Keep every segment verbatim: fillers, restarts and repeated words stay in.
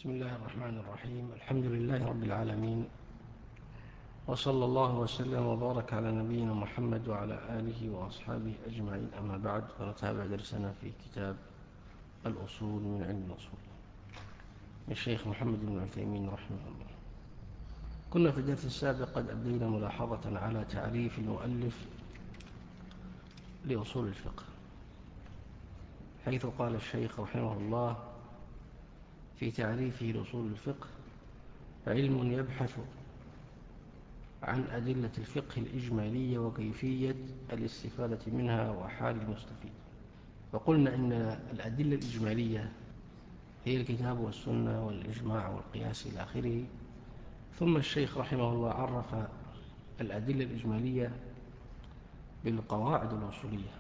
بسم الله الرحمن الرحيم. الحمد لله رب العالمين، وصلى الله وسلم وبارك على نبينا محمد وعلى آله وأصحابه أجمعين. أما بعد، فنتابع درسنا في كتاب الأصول من علم الأصول للشيخ محمد بن عثيمين رحمه الله. كنا في الدرس السابق قد أبدينا ملاحظة على تعريف المؤلف لأصول الفقه، حيث قال الشيخ رحمه الله في تعريفه لأصول الفقه: علم يبحث عن أدلة الفقه الإجمالية وكيفية الاستفادة منها وحال المستفيد. وقلنا إن الأدلة الإجمالية هي الكتاب والسنة والإجماع والقياس إلى آخره. ثم الشيخ رحمه الله عرف الأدلة الإجمالية بالقواعد الأصولية،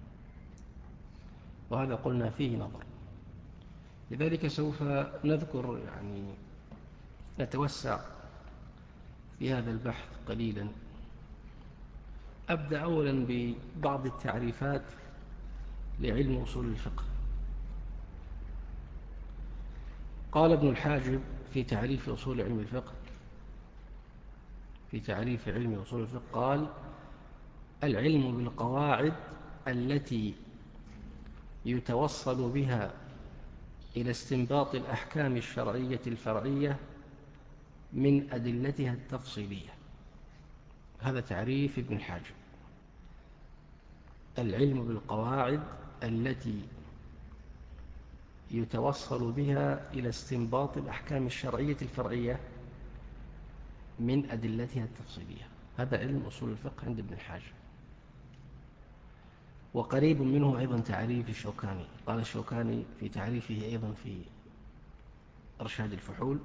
وهذا قلنا فيه نظر، لذلك سوف نذكر يعني نتوسع في هذا البحث قليلا. أبدأ أولا ببعض التعريفات لعلم أصول الفقه. قال ابن الحاجب في تعريف أصول علم الفقه في تعريف علم أصول الفقه قال: العلم بالقواعد التي يتوصل بها إلى استنباط الأحكام الشرعية الفرعية من أدلتها التفصيلية. هذا تعريف ابن الحاجب: العلم بالقواعد التي يتوصل بها إلى استنباط الأحكام الشرعية الفرعية من أدلتها التفصيلية. هذا علم أصول الفقه عند ابن الحاجب. وقريب منه أيضا تعريف الشوكاني. قال الشوكاني في تعريفه أيضا في إرشاد الفحول: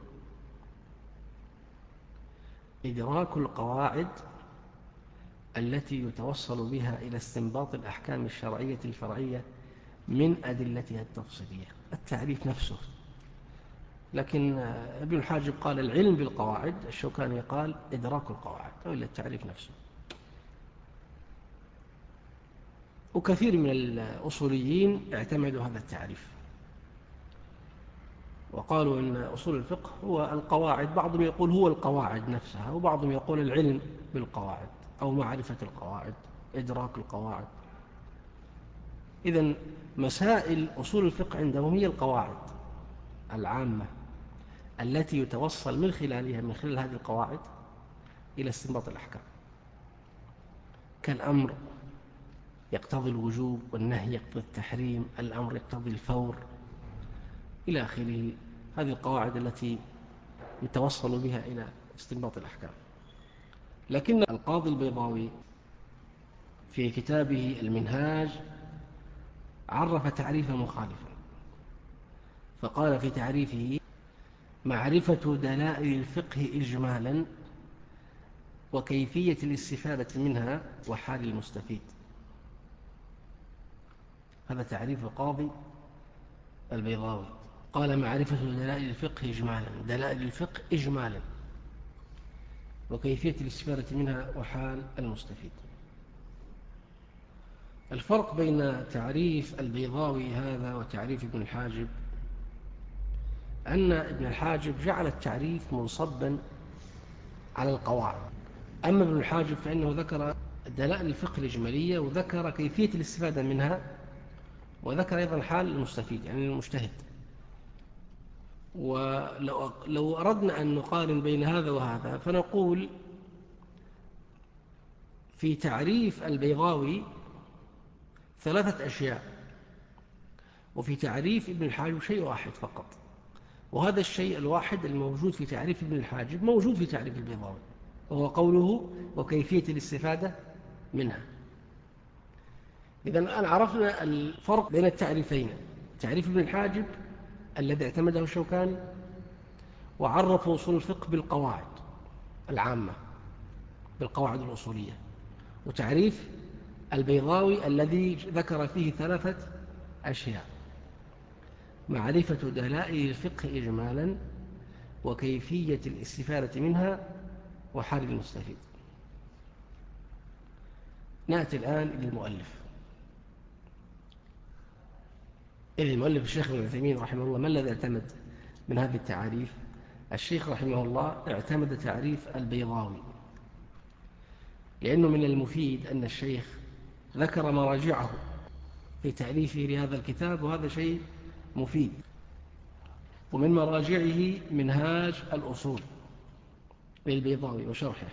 إدراك القواعد التي يتوصل بها إلى استنباط الأحكام الشرعية الفرعية من أدلتها التفصيلية. التعريف نفسه، لكن ابن الحاجب قال العلم بالقواعد، الشوكاني قال إدراك القواعد، أو إلا التعريف نفسه. وكثير من الأصوليين اعتمدوا هذا التعريف وقالوا إن أصول الفقه هو القواعد. بعضهم يقول هو القواعد نفسها، وبعضهم يقول العلم بالقواعد أو معرفة القواعد، إدراك القواعد. إذن مسائل أصول الفقه عندهم هي القواعد العامة التي يتوصل من خلالها من خلال هذه القواعد إلى استنباط الأحكام، كالأمر يقتضي الوجوب، والنهي يقتضي التحريم، الأمر يقتضي الفور إلى آخره. هذه القواعد التي يتوصل بها إلى استنباط الأحكام. لكن القاضي البيضاوي في كتابه المنهاج عرف تعريفا مخالفا، فقال في تعريفه: معرفة دلائل الفقه إجمالا وكيفية الاستفادة منها وحال المستفيد. هذا تعريف القاضي البيضاوي. قال: معرفة دلائل الفقه إجمالا، دلائل الفقه إجمالا، وكيفية الاستفادة منها وحال المستفيد. الفرق بين تعريف البيضاوي هذا وتعريف ابن الحاجب أن ابن الحاجب جعل التعريف منصبا على القواعد، أما ابن الحاجب فإنه ذكر دلائل الفقه الإجمالية، وذكر كيفية الاستفادة منها، وذكر أيضا حال المستفيد يعني المجتهد. ولو لو أردنا أن نقارن بين هذا وهذا فنقول: في تعريف البيضاوي ثلاثة أشياء، وفي تعريف ابن الحاجب شيء واحد فقط، وهذا الشيء الواحد الموجود في تعريف ابن الحاجب موجود في تعريف البيضاوي، وهو قوله: وكيفية الاستفادة منها. إذن الآن عرفنا الفرق بين التعريفين: تعريف ابن الحاجب الذي اعتمده الشوكاني وعرف أصول الفقه بالقواعد العامة، بالقواعد الأصولية، وتعريف البيضاوي الذي ذكر فيه ثلاثة أشياء: معرفة دلائل الفقه إجمالا، وكيفية الاستفادة منها، وحال المستفيد. نأتي الآن للمؤلف. إذن المؤلف الشيخ ابن عثيمين رحمه الله ما الذي اعتمد؟ من هذه التعاريف الشيخ رحمه الله اعتمد تعريف البيضاوي، لأنه من المفيد أن الشيخ ذكر مراجعه في تأليفه لهذا الكتاب، وهذا شيء مفيد. ومن مراجعه منهاج الأصول للبيضاوي وشرحه،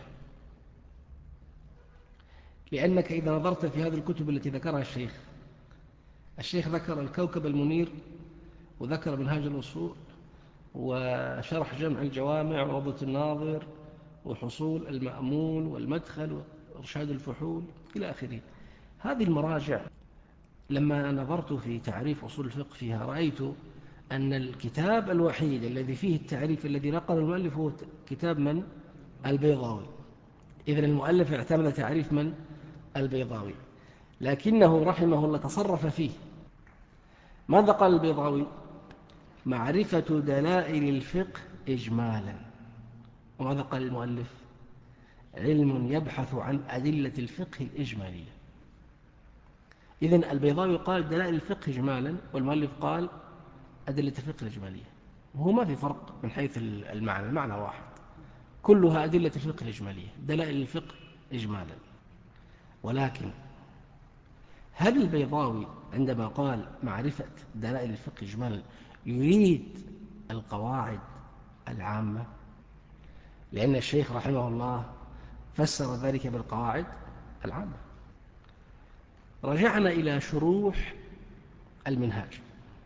لأنك إذا نظرت في هذه الكتب التي ذكرها الشيخ الشيخ ذكر الكوكب المنير، وذكر منهاج الأصول، وشرح جمع الجوامع، وروضة الناظر، وحصول المأمول، والمدخل، وإرشاد الفحول إلى آخره. هذه المراجع لما نظرت في تعريف أصول الفقه فيها رأيت أن الكتاب الوحيد الذي فيه التعريف الذي نقل المؤلف هو كتاب من؟ البيضاوي. إذن المؤلف اعتمد تعريف من؟ البيضاوي، لكنه رحمه الله تصرف فيه. ماذا قال البيضاوي؟ معرفة دلائل الفقه إجمالا. وماذا قال المؤلف؟ علم يبحث عن أدلة الفقه الإجمالية. إذن البيضاوي قال دلائل الفقه إجمالا، والمؤلف قال أدلة الفقه الإجمالية. وهو ما في فرق من حيث المعنى، المعنى واحد، كلها أدلة الفقه الإجمالية، دلائل الفقه إجمالا. ولكن هل البيضاوي عندما قال معرفة دلائل الفقه إجمالا يريد القواعد العامة؟ لأن الشيخ رحمه الله فسر ذلك بالقواعد العامة. رجعنا إلى شروح المنهاج.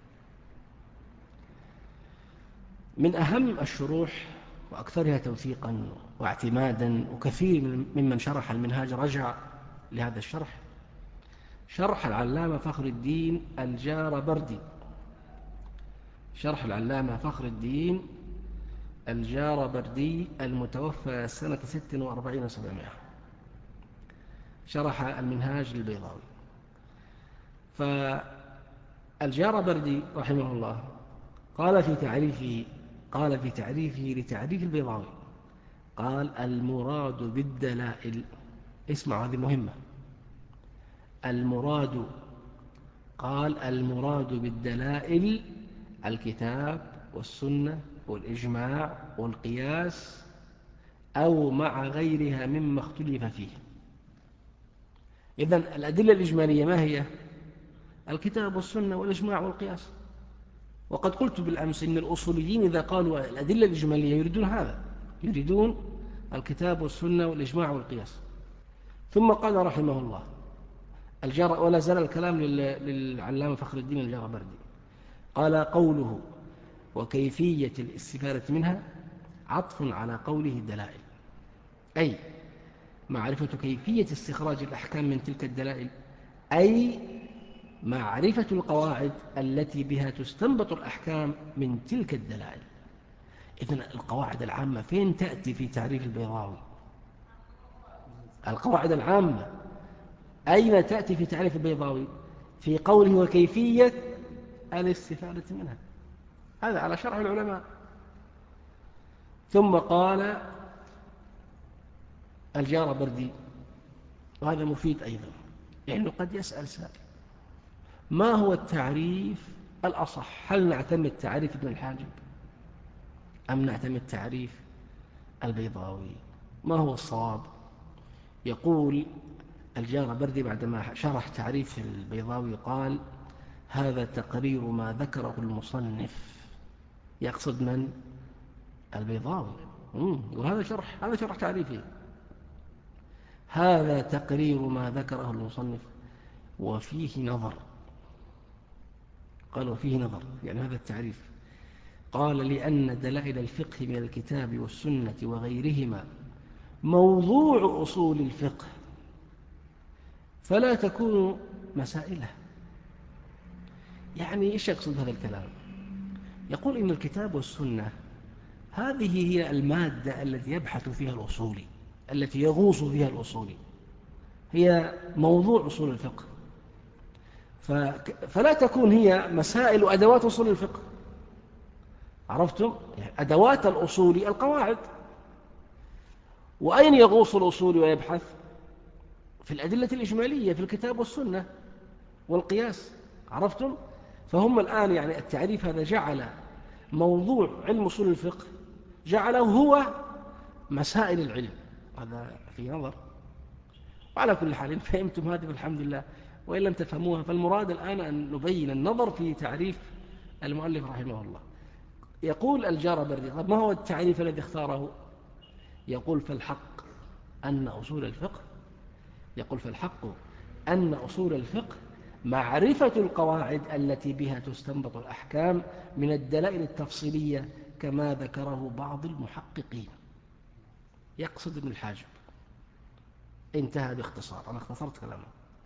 من أهم الشروح وأكثرها توثيقا واعتمادا، وكثير ممن شرح المنهاج رجع لهذا الشرح، شرح العلامة فخر الدين الجاربردي، شرح العلامة فخر الدين الجاربردي المتوفى سنة ست وأربعين وسبعمائة، شرح المنهاج للبيضاوي. فالجاربردي رحمه الله قال في تعريفه قال في تعريفه لتعريف البيضاوي، قال المراد بالدلائل، اسمع هذه مهمة، المراد قال المراد بالدلائل الكتاب والسنة والإجماع والقياس أو مع غيرها مما اختلف فيه. إذن الأدلة الإجمالية ما هي؟ الكتاب والسنة والإجماع والقياس. وقد قلت بالأمس إن الأصوليين إذا قالوا الأدلة الإجمالية يريدون هذا، يريدون الكتاب والسنة والإجماع والقياس. ثم قال رحمه الله الجار، ولا زال الكلام للعلامة فخر الدين الجاربردي، قال قوله وكيفية الاستفادة منها عطف على قوله الدلائل، أي معرفة كيفية استخراج الأحكام من تلك الدلائل، أي معرفة القواعد التي بها تستنبط الأحكام من تلك الدلائل. إذن القواعد العامة فين تأتي في تعريف البيضاوي؟ القواعد العامة أين تأتي في تعريف البيضاوي؟ في قوله وكيفية الاستفادة منها، هذا على شرح العلماء. ثم قال الجاربردي، وهذا مفيد أيضا، لأنه قد يسأل سائل ما هو التعريف الأصح؟ هل نعتمد تعريف ابن الحاجب أم نعتمد تعريف البيضاوي؟ ما هو الصواب؟ يقول الجاربردي بعدما شرح تعريف البيضاوي قال هذا تقرير ما ذكره المصنف، يقصد من؟ البيضاوي. وهذا شرح هذا شرح تعريفه، هذا تقرير ما ذكره المصنف وفيه نظر. قال وفيه نظر يعني هذا التعريف، قال لأن دلائل الفقه من الكتاب والسنة وغيرهما موضوع أصول الفقه فلا تكون مسائله. يعني إيش يقصد هذا الكلام؟ يقول إن الكتاب والسنة هذه هي المادة التي يبحث فيها الأصولي، التي يغوص فيها الأصولي، هي موضوع أصول الفقه، فلا تكون هي مسائل وأدوات أصول الفقه. عرفتم؟ يعني أدوات الأصول القواعد، وأين يغوص الأصول ويبحث؟ في الأدلة الإجمالية في الكتاب والسنة والقياس. عرفتم؟ فهم الآن يعني التعريف هذا جعل موضوع علم أصول الفقه جعله هو مسائل العلم، هذا في نظر. وعلى كل حال إن فهمتم هذه فالحمد لله، وإن لم تفهموها فالمراد الآن أن نبين النظر في تعريف المؤلف رحمه الله. يقول الجاربردي، طب ما هو التعريف الذي اختاره؟ يقول فالحق أن أصول الفقه يقول فالحق أن أصول الفقه معرفة القواعد التي بها تستنبط الأحكام من الدلائل التفصيلية كما ذكره بعض المحققين. يقصد ابن الحاجب. انتهى باختصار، أنا اختصرت كلامه.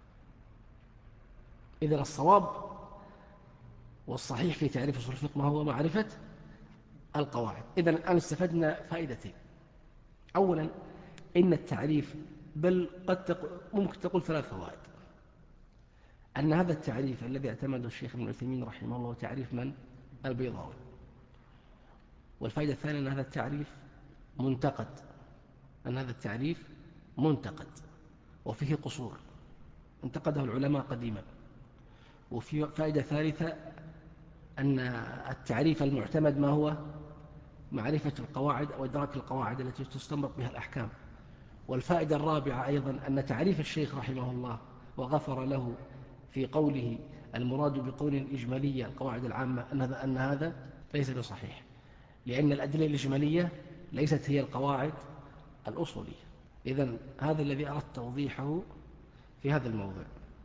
إذن الصواب والصحيح في تعريف أصول الفقه ما هو؟ معرفة القواعد. إذن الآن استفدنا فائدتين. أولا إن التعريف، بل قد تقول ممكن تقول ثلاث فوائد. أن هذا التعريف الذي اعتمده الشيخ ابن عثيمين رحمه الله تعريف من؟ البيضاوي. والفائدة الثانية أن هذا التعريف منتقد أن هذا التعريف منتقد وفيه قصور انتقده العلماء قديما. وفي فائدة ثالثة أن التعريف المعتمد ما هو؟ معرفة القواعد أو إدراك القواعد التي تستنبط بها الأحكام. والفائدة الرابعة أيضا أن تعريف الشيخ رحمه الله وغفر له في قوله المراد بقول الإجمالية القواعد العامة أن هذا, أن هذا ليس بصحيح، لأن الأدلة الإجمالية ليست هي القواعد الأصولية. إذن هذا الذي أردت توضيحه في هذا الموضوع.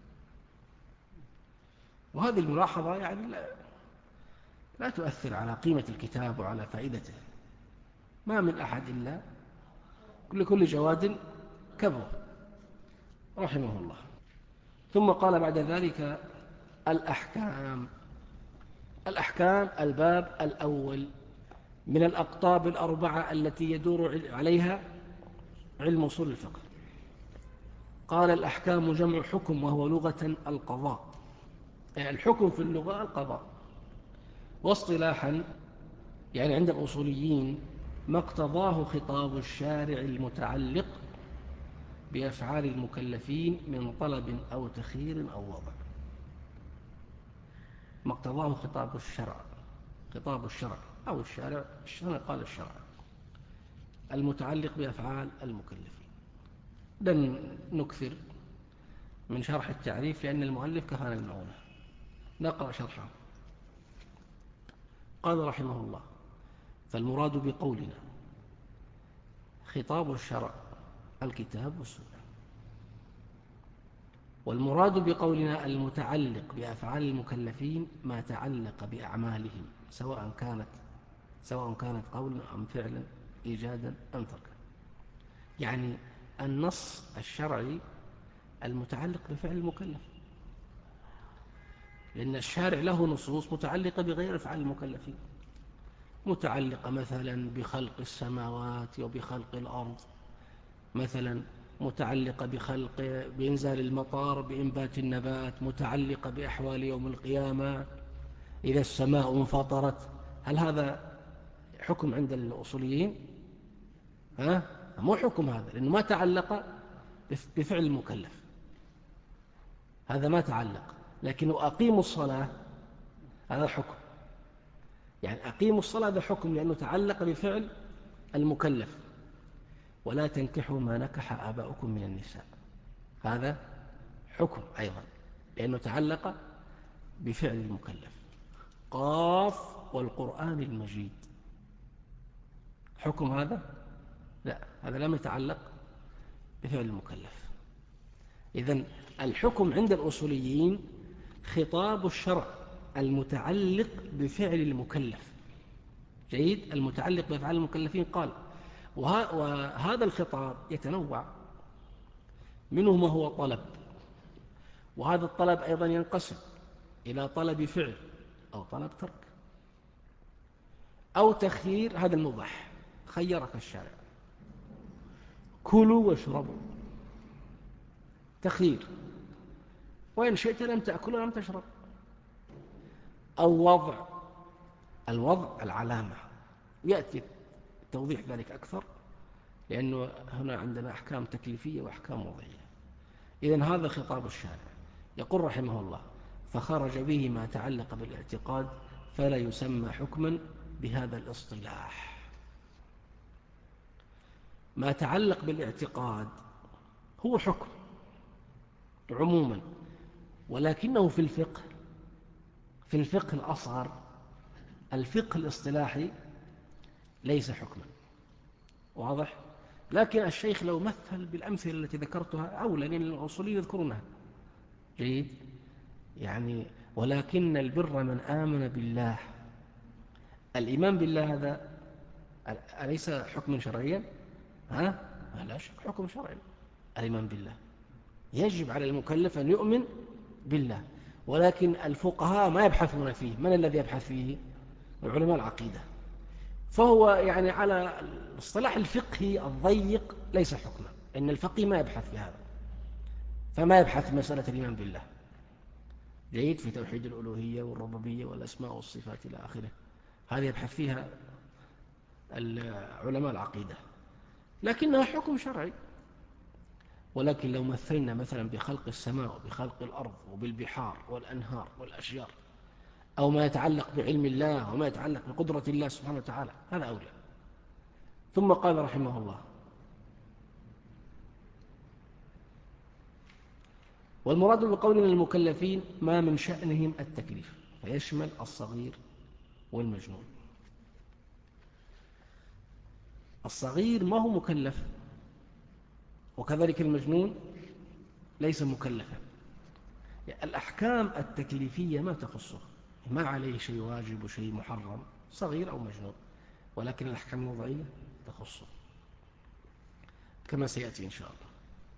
وهذه الملاحظة يعني لا, لا تؤثر على قيمة الكتاب وعلى فائدته. ما من أحد إلا لكل جواد كبر رحمه الله. ثم قال بعد ذلك الأحكام. الأحكام الباب الأول من الأقطاب الأربعة التي يدور عليها علم أصول الفقه. قال الأحكام جمع حكم، وهو لغة القضاء. يعني الحكم في اللغة القضاء، واصطلاحا يعني عند الأصوليين ما اقتضاه خطاب الشارع المتعلق بأفعال المكلفين من طلب أو تخيير أو وضع. ما اقتضاه خطاب الشرع خطاب الشرع أو الشارع، الشرع قال الشرع المتعلق بأفعال المكلفين. لن نكثر من شرح التعريف لأن المؤلف كفانا المعونة. نقرأ شرحه. قال رحمه الله: فالمراد بقولنا خطاب الشرع الكتاب والسنة. والمراد بقولنا المتعلق بأفعال المكلفين ما تعلق بأعمالهم، سواء كانت سواء كانت قولا أم فعلا، إيجادا أم تركا. يعني النص الشرعي المتعلق بفعل المكلف، لأن الشارع له نصوص متعلقة بغير أفعال المكلفين، متعلقة مثلا بخلق السماوات وبخلق الأرض، مثلا متعلقة بخلق بإنزال المطر، بإنبات النبات، متعلقة بأحوال يوم القيامة، إذا السماء انفطرت. هل هذا حكم عند الأصوليين؟ ها؟ مو حكم هذا، لأنه ما تعلق بفعل المكلف، هذا ما تعلق. لكن أقيموا الصلاة هذا حكم، يعني أقيموا الصلاة هذا حكم لأنه تعلق بفعل المكلف. ولا تنكحوا ما نكح آباؤكم من النساء، هذا حكم أيضا لأنه تعلق بفعل المكلف. قاف والقرآن المجيد حكم هذا؟ لا، هذا لم يتعلق بفعل المكلف. إذن الحكم عند الأصوليين خطاب الشرع المتعلق بفعل المكلف. جيد، المتعلق بأفعال المكلفين. قال وهذا الخطاب يتنوع، منه ما هو طلب، وهذا الطلب أيضا ينقسم إلى طلب فعل أو طلب ترك أو تخيير. هذا المباح، خيرك الشارع كلوا واشربوا، تخيير، وإن شئت لم تأكل ولم تشرب. أو وضع، الوضع العلامة، يأتي توضيح ذلك أكثر لأنه هنا عندنا أحكام تكليفية وأحكام وضعية. إذن هذا خطاب الشارع. يقول رحمه الله: فخرج به ما تعلق بالاعتقاد فلا يسمى حكما بهذا الاصطلاح. ما يتعلق بالاعتقاد هو حكم عموما، ولكنه في الفقه في الفقه الأصغر، الفقه الاصطلاحي، ليس حكما. واضح؟ لكن الشيخ لو مثل بالأمثلة التي ذكرتها أولى، لأن الأصوليين يذكرونها. جيد؟ يعني ولكن البر من آمن بالله. الإيمان بالله هذا أليس حكم شرعيا؟ ها؟ لا شك حكم شرعي. الإيمان بالله يجب على المكلف أن يؤمن بالله، ولكن الفقهاء ما يبحثون فيه. من الذي يبحث فيه؟ علماء العقيدة. فهو يعني على الاصطلاح الفقهي الضيق ليس حكما، إن الفقيه ما يبحث في هذا، فما يبحث في مسألة الإيمان بالله. جيد؟ في توحيد الألوهية والربوبية والأسماء والصفات إلى آخره، هذه يبحث فيها علماء العقيدة، لكنها حكم شرعي. ولكن لو مثلنا مثلا بخلق السماء وبخلق الأرض وبالبحار والأنهار والأشجار، أو ما يتعلق بعلم الله وما يتعلق بقدرة الله سبحانه وتعالى، هذا أولى. ثم قال رحمه الله: والمراد بقولنا المكلفين ما من شأنهم التكليف، فيشمل الصغير والمجنون. الصغير ما هو مكلف، وكذلك المجنون ليس مكلفا. الأحكام التكليفية ما تخصه، ما عليه شيء واجب وشيء محرم، صغير أو مجنون، ولكن الأحكام الوضعية تخصه كما سيأتي إن شاء الله.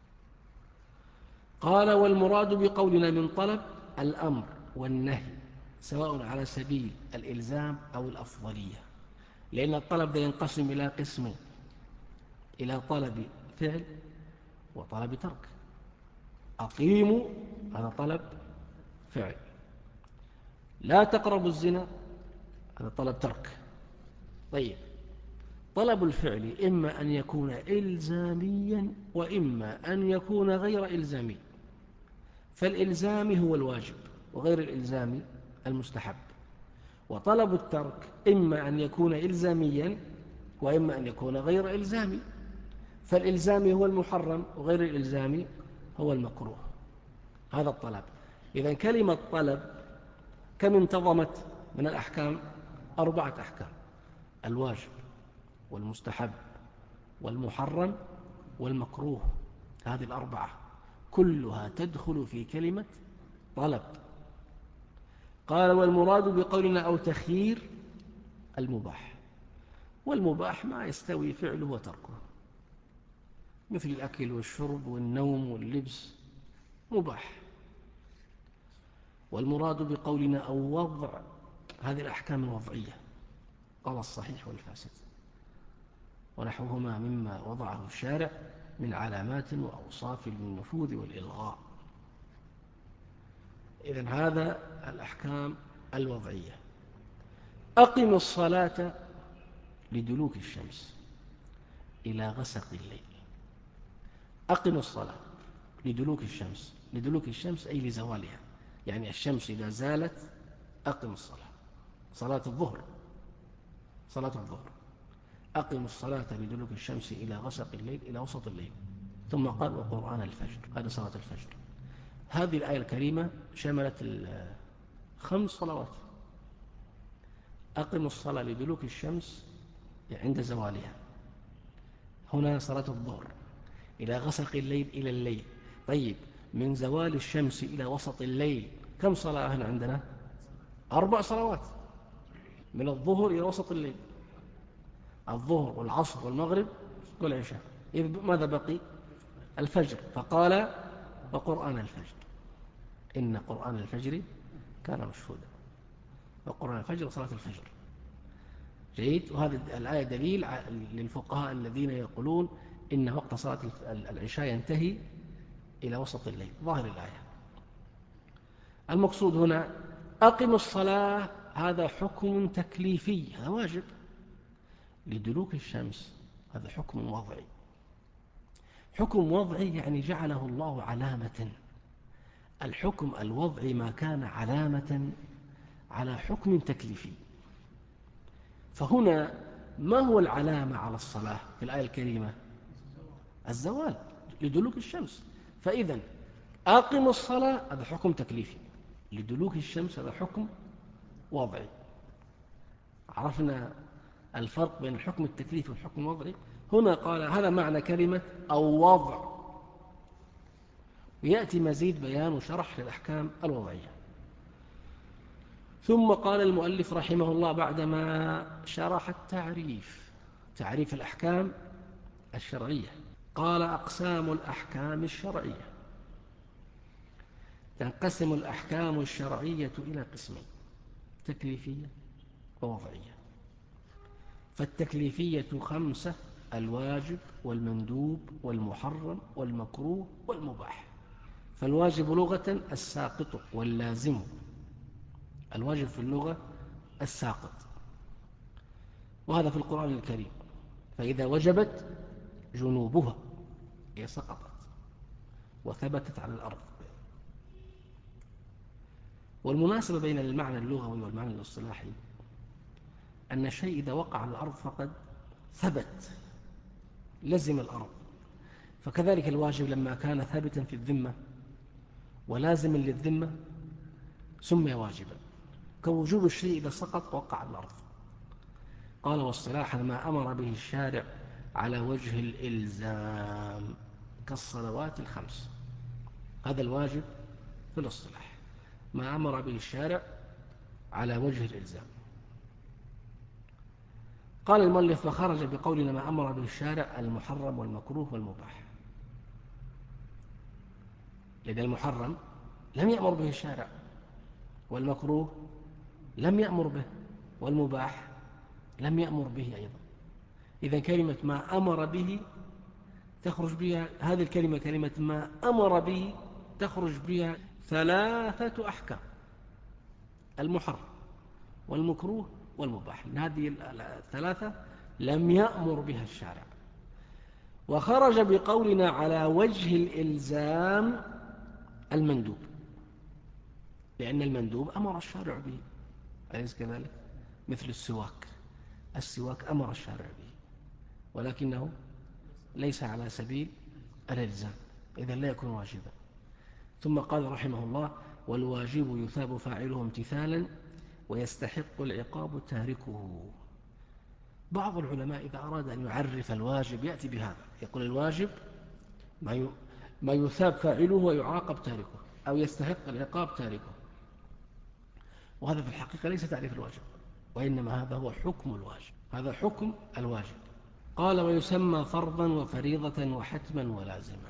قال: والمراد بقولنا من طلب الأمر والنهي، سواء على سبيل الإلزام أو الأفضلية، لأن الطلب ده ينقسم إلى قسمين: إلى طلب فعل وطلب ترك. أقيموا هذا طلب فعل، لا تقربوا الزنا هذا طلب ترك. طيب، طلب الفعل إما أن يكون إلزاميا وإما أن يكون غير إلزامي. فالإلزامي هو الواجب، وغير الإلزامي المستحب. وطلب الترك إما أن يكون إلزاميا وإما أن يكون غير إلزامي. فالإلزامي هو المحرم، وغير الإلزامي هو المكروه. هذا الطلب. إذن كلمة طلب كم انتظمت من الأحكام؟ أربعة أحكام: الواجب والمستحب والمحرم والمكروه. هذه الأربعة كلها تدخل في كلمة طلب. قال: والمراد بقولنا أو تخيير المباح. والمباح ما يستوي فعله وتركه، مثل الأكل والشرب والنوم واللبس، مباح. والمراد بقولنا أو وضع، هذه الأحكام الوضعية، قال الصحيح والفاسد ونحوهما مما وضعه الشارع من علامات وأوصاف للنفوذ والإلغاء. إذن هذا الأحكام الوضعية. أقم الصلاة لدلوك الشمس إلى غسق الليل. أقم الصلاة لدلوك الشمس، لدلوك الشمس أي لزوالها، يعني الشمس إذا زالت أقم الصلاة. صلاة الظهر، صلاة الظهر أقم الصلاة لدلوك الشمس إلى غسق الليل، إلى وسط الليل. ثم قال: وقرآن الفجر، هذا صلاة الفجر. هذه الآية الكريمة شملت خمس صلوات. أقم الصلاة لدلوك الشمس عند زوالها، هنا صلاة الظهر، إلى غسق الليل إلى الليل. طيب، من زوال الشمس إلى وسط الليل كم صلاة هنا عندنا؟ أربع صلوات، من الظهر إلى وسط الليل، الظهر والعصر والمغرب والعشاء. إذ ماذا بقي؟ الفجر. فقال: وقرآن الفجر إن قرآن الفجر كان مشهودا. وقرآن الفجر صلاة الفجر. جيد. وهذه الآية دليل للفقهاء الذين يقولون إن وقت صلاة العشاء ينتهي إلى وسط الليل، ظاهر الآية. المقصود هنا أقم الصلاة، هذا حكم تكليفي، هذا واجب. لدلوك الشمس هذا حكم وضعي. حكم وضعي يعني جعله الله علامة. الحكم الوضعي ما كان علامة على حكم تكليفي. فهنا ما هو العلامة على الصلاة في الآية الكريمة؟ الزوال لدلوك الشمس. فإذا أقم الصلاة هذا حكم تكليفي، لدلوك الشمس هذا حكم وضعي. عرفنا الفرق بين الحكم التكليفي والحكم الوضعي. هنا قال هذا معنى كلمة أو وضع، ويأتي مزيد بيان وشرح للأحكام الوضعية. ثم قال المؤلف رحمه الله بعدما شرح التعريف، تعريف الأحكام الشرعية، قال أقسام الأحكام الشرعية. تنقسم الأحكام الشرعية إلى قسمين: تكليفية ووضعية. فالتكليفية خمسة: الواجب والمندوب والمحرم والمكروه والمباح. فالواجب لغة الساقط واللازم. الواجب في اللغة الساقط، وهذا في القرآن الكريم: فإذا وجبت جنوبها، هي سقطت وثبتت على الأرض. والمناسبة بين المعنى اللغوي والمعنى الاصطلاحي أن الشيء إذا وقع على الأرض فقد ثبت، لزم الأرض. فكذلك الواجب لما كان ثابتا في الذمة ولازما للذمة سمي واجبا، كوجوب الشيء إذا سقط وقع على الأرض. قال: واصطلاحا ما أمر به الشارع على وجه الإلزام كالصلوات الخمس. هذا الواجب في الاصطلاح، ما أمر به الشارع على وجه الإلزام. قال المؤلف: فخرج بقولنا ما أمر به الشارع المحرم والمكروه والمباح. لأن المحرم لم يأمر به الشارع، والمكروه لم يأمر به، والمباح لم يأمر به أيضا. إذا كلمة ما أمر به تخرج بها هذه الكلمة، كلمة ما أمر به تخرج بها ثلاثة أحكام: المحرم والمكروه والمباح. هذه الثلاثة لم يأمر بها الشارع. وخرج بقولنا على وجه الإلزام المندوب، لأن المندوب أمر الشارع به، أليس كذلك؟ مثل السواك، السواك أمر الشارع به ولكنه ليس على سبيل الإلزام، إذن لا يكون واجبا. ثم قال رحمه الله: والواجب يثاب فاعله امتثالا ويستحق العقاب تاركه. بعض العلماء إذا أراد أن يعرف الواجب يأتي بهذا، يقول: الواجب ما يثاب فاعله ويعاقب تاركه، أو يستحق العقاب تاركه. وهذا في الحقيقة ليس تعريف الواجب، وإنما هذا هو حكم الواجب، هذا حكم الواجب. قال: ويسمى فرضا وفريضة وحتما ولازما.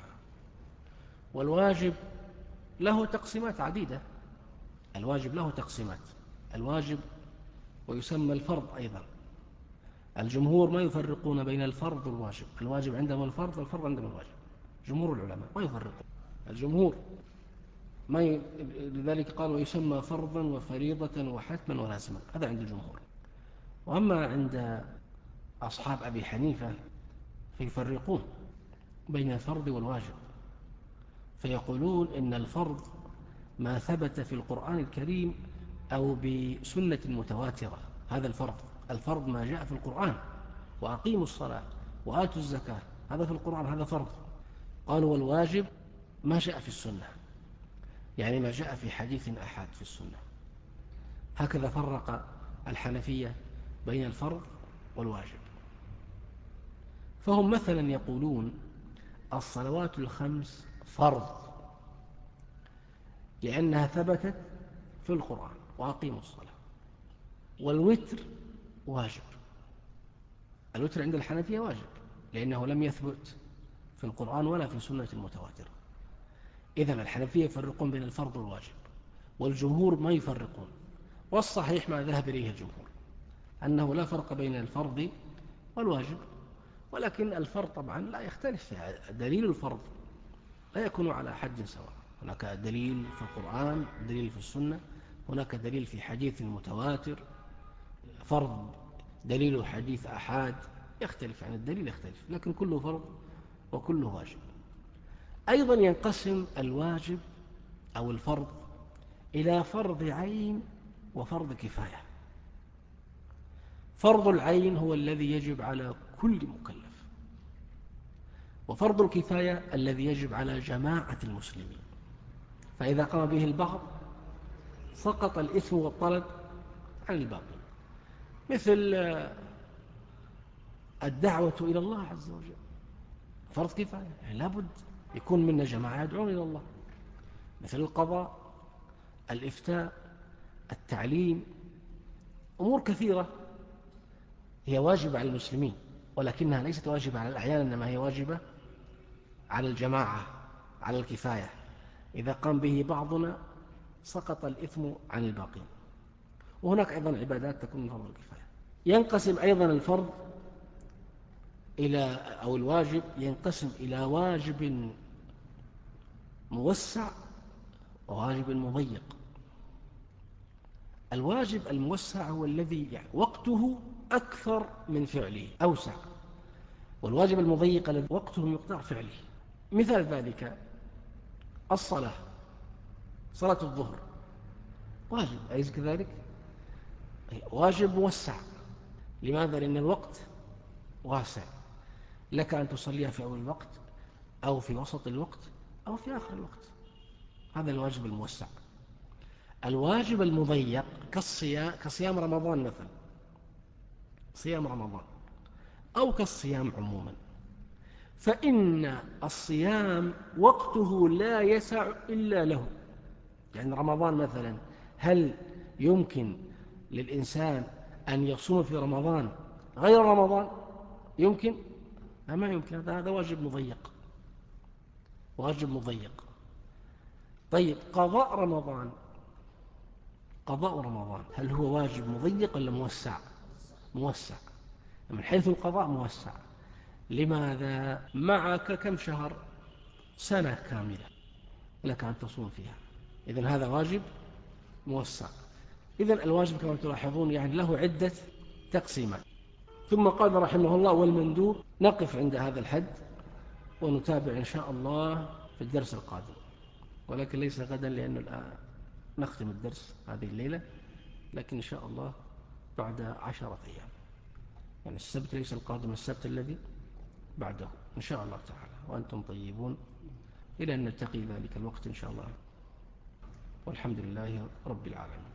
والواجب له تقسيمات عديدة. الواجب له تقسيمات: الواجب ويسمى الفرض أيضا. الجمهور ما يفرقون بين الفرض والواجب، الواجب عندهم الفرض والفرض عندهم الواجب. جمهور العلماء ما يفرقون، الجمهور ما ي... لذلك قال: ويسمى فرضا وفريضة وحتما ولازما. هذا عند الجمهور. وأما عند أصحاب أبي حنيفة فيفرقون بين الفرض والواجب، فيقولون إن الفرض ما ثبت في القرآن الكريم أو بسنة متواترة، هذا الفرض. الفرض ما جاء في القرآن: وأقيموا الصلاة وآتوا الزكاة، هذا في القرآن، هذا فرض. قالوا: والواجب ما جاء في السنة، يعني ما جاء في حديث أحد في السنة. هكذا فرق الحنفية بين الفرض والواجب. فهم مثلا يقولون: الصلوات الخمس فرض لأنها ثبتت في القرآن، وأقيموا الصلاة. والوتر واجب، الوتر عند الحنفية واجب لأنه لم يثبت في القرآن ولا في سنة المتواترة. إذن الحنفية يفرقون بين الفرض والواجب، والجمهور ما يفرقون. والصحيح ما ذهب إليه الجمهور أنه لا فرق بين الفرض والواجب، ولكن الفرض طبعا لا يختلف، دليل الفرض لا يكون على حد سواء. هناك دليل في القرآن، دليل في السنة، هناك دليل في حديث متواتر، فرض دليل حديث أحاد، يختلف عن الدليل، يختلف، لكن كله فرض وكله واجب. أيضا ينقسم الواجب أو الفرض إلى فرض عين وفرض كفاية. فرض العين هو الذي يجب على كل مكلف، وفرض الكفاية الذي يجب على جماعة المسلمين، فإذا قام به البعض سقط الإثم والطلب عن الباقي. مثل الدعوة إلى الله عز وجل فرض كفاية، يعني لابد يكون منا جماعة يدعون إلى الله. مثل القضاء، الإفتاء، التعليم، أمور كثيرة هي واجبة على المسلمين، ولكنها ليست واجبة على الأعيان، إنما هي واجبة على الجماعة، على الكفاية. إذا قام به بعضنا سقط الإثم عن الباقين. وهناك أيضا عبادات تكون من فرض الكفاية. ينقسم أيضا الفرض إلى أو الواجب ينقسم إلى واجب موسع وواجب مضيق. الواجب الموسع هو الذي يعني وقته أكثر من فعله، أوسع، والواجب المضيق الذي وقته مقدار فعله. مثال ذلك الصلاة، صلاة الظهر واجب، أليس كذلك؟ واجب موسع. لماذا؟ لأن الوقت واسع، لك أن تصليها في أول الوقت أو في وسط الوقت أو في آخر الوقت. هذا الواجب الموسع. الواجب المضيق كالصيام، كصيام رمضان مثلا، صيام رمضان، أو كالصيام عموما، فإن الصيام وقته لا يسع إلا له. يعني رمضان مثلا، هل يمكن للإنسان أن يصوم في رمضان غير رمضان؟ يمكن؟ ما يمكن. هذا هذا واجب مضيق، واجب مضيق. طيب قضاء رمضان، قضاء رمضان هل هو واجب مضيق ولا موسع؟ موسع. من حيث القضاء موسع. لماذا؟ معك كم شهر؟ سنة كاملة لك أن تصوم فيها، إذن هذا واجب موسع. إذن الواجب كما تلاحظون يعني له عدة تقسيمات. ثم قال رحمه الله: والمندوب. نقف عند هذا الحد ونتابع إن شاء الله في الدرس القادم، ولكن ليس غدا لأنه الآن نختم الدرس هذه الليلة، لكن إن شاء الله بعد عشرة أيام، يعني السبت ليس القادم، السبت الذي بعده إن شاء الله تعالى، وأنتم طيبون إلى أن نلتقي ذلك الوقت إن شاء الله، والحمد لله رب العالمين.